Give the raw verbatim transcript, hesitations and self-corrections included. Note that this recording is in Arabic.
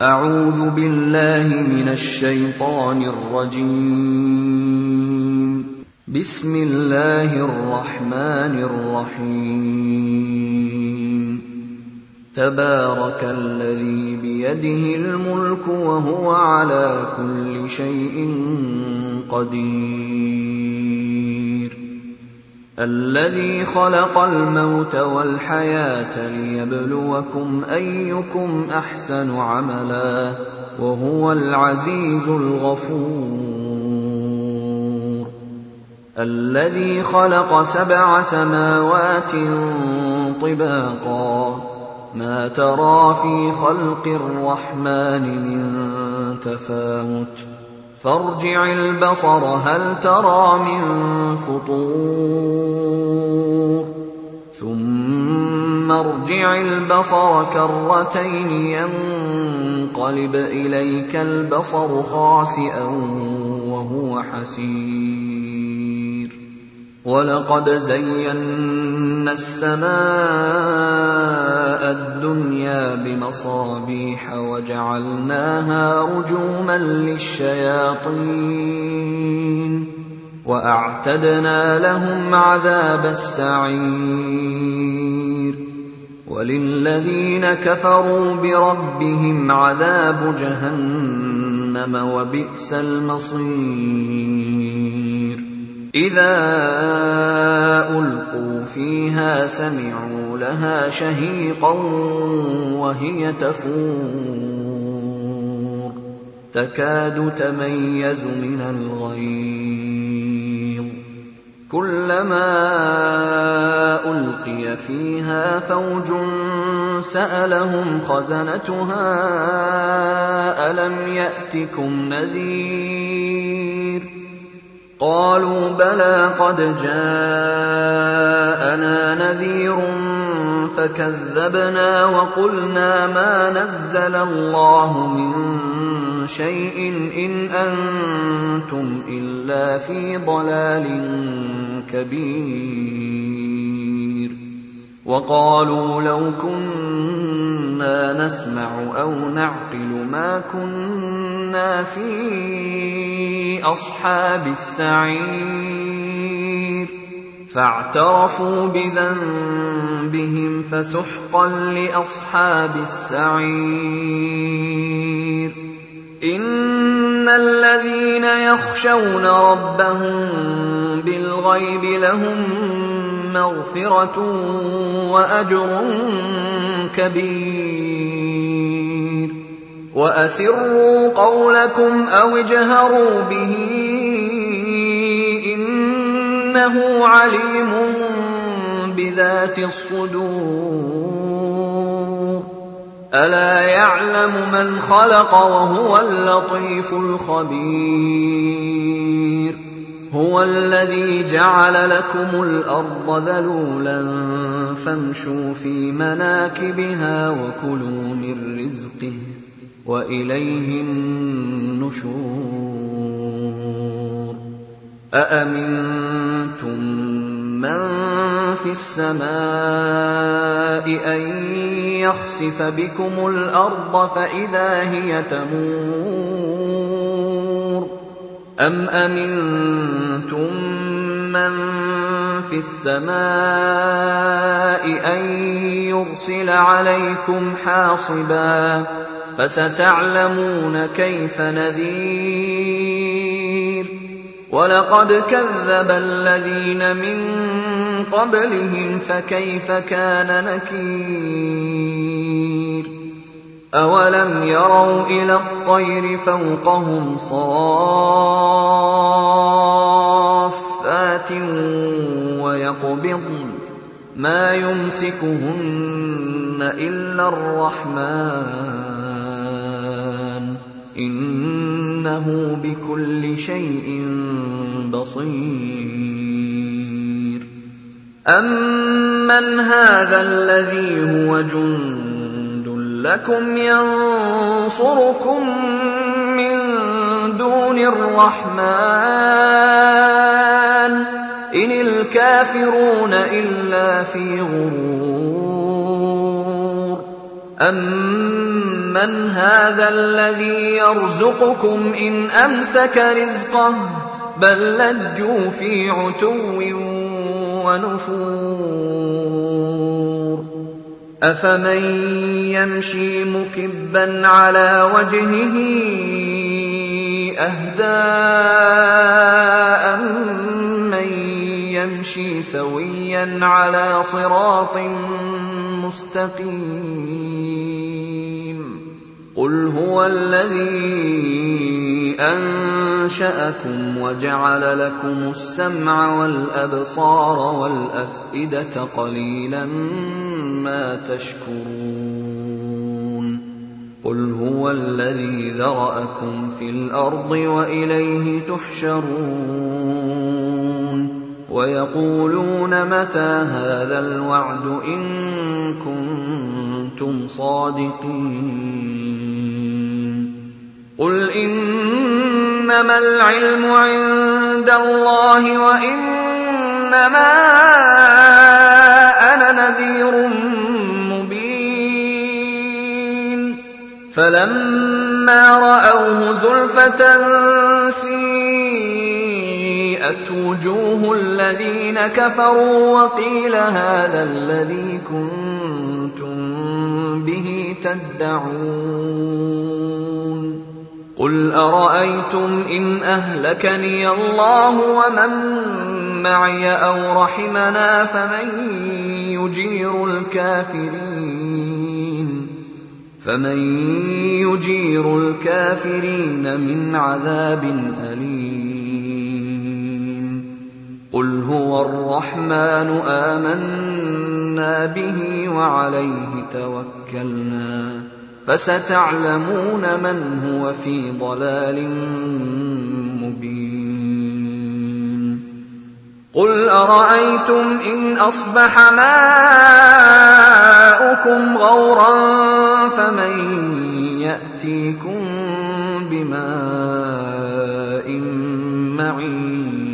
أعوذ بالله من الشيطان الرجيم. بسم الله الرحمن الرحيم. تبارك الذي بيده الملك وهو على كل شيء قدير. الذي خلق الموت والحياة ليبلوكم أيكم أحسن عملا وهو العزيز الغفور. الذي خلق سبع سماوات طباقا ما ترى في خلق الرحمن من تفاوت فارجع البصر هل ترى من فطور ثم ارجع البصر كرتين ينقلب إليك البصر خاسئا وهو حسير. ولقد زينا السماء الدنيا بمصابيح وجعلناها رجوما للشياطين وأعتدنا لهم عذاب السعير. وللذين كفروا بربهم عذاب جهنم وبئس المصير. إذا ألقوا فيها سمعوا لها شهيقا وهي تفور تكاد تميز من الغيظ. كلما ألقي فيها فوج سألهم خزنتها ألم يأتكم نذير قالوا بلى قد جاءنا نذير فكذبنا وقلنا ما نزل الله من شيء إن أنتم إلا في ضلال كبير. وقالوا لو كنا نسمع أو نعقل ما كنا في أصحاب السعير. فاعترفوا بذنبهم فسحقا لأصحاب السعير. إن الذين يخشون ربهم بالغيب لهم مغفرة وأجر كبير. وأسروا قولكم أو اجهروا به إنه عليم بذات الصدور. ألا يعلم من خلق وهو اللطيف الخبير. هو الذي جعل لكم الأرض ذلولا فامشوا في مناكبها وكلوا من رزقه وإليه النشور. أأمنتم من في السماء أن يخسف بكم الأرض فإذا هي تمور أم أمنتم من في السماء أن يرسل عليكم حاصبا فستعلمون كيف نذير. ولقد كذب الذين من قبلهم فكيف كان نكير. أولم يروا إلى الطير فوقهم صافات ويقبضن ما يمسكهن إلا الرحمن إنه بكل شيء بصير. أمن هذا الذي هو جند لكم ينصركم من دون الرحمن إن الكافرون إلا في غرور. أمن من هذا الذي يرزقكم إن أمسك رزقه بل لجوا في عتو ونفور أفمن يمشي مكبا على وجهه أهدى أمن يمشي سويا على صراط مستقيم قل هو الذي أنشأكم وجعل لكم السمع والأبصار والأفئدة قليلا ما تشكرون قل هو الذي ذرأكم في الأرض وإليه تحشرون ويقولون متى هذا الوعد إن كنتم صادقين قل إنما العلم عند الله وإنما أنا نذير مبين فلما رأوه زلفة سيئت وجوه الذين كفروا وقيل هذا الذي كنتم به تدعون قل أرأيتم إن أهلكني الله ومن معي أو رحمنا فمن يجير الكافرين فمن يجير الكافرين من عذاب أليم قل هو الرحمن آمنا به وعليه توكلنا فستعلمون من هو في ضلال مبين قل أرأيتم إن أصبح ماؤكم غورا فمن يأتيكم بماء معين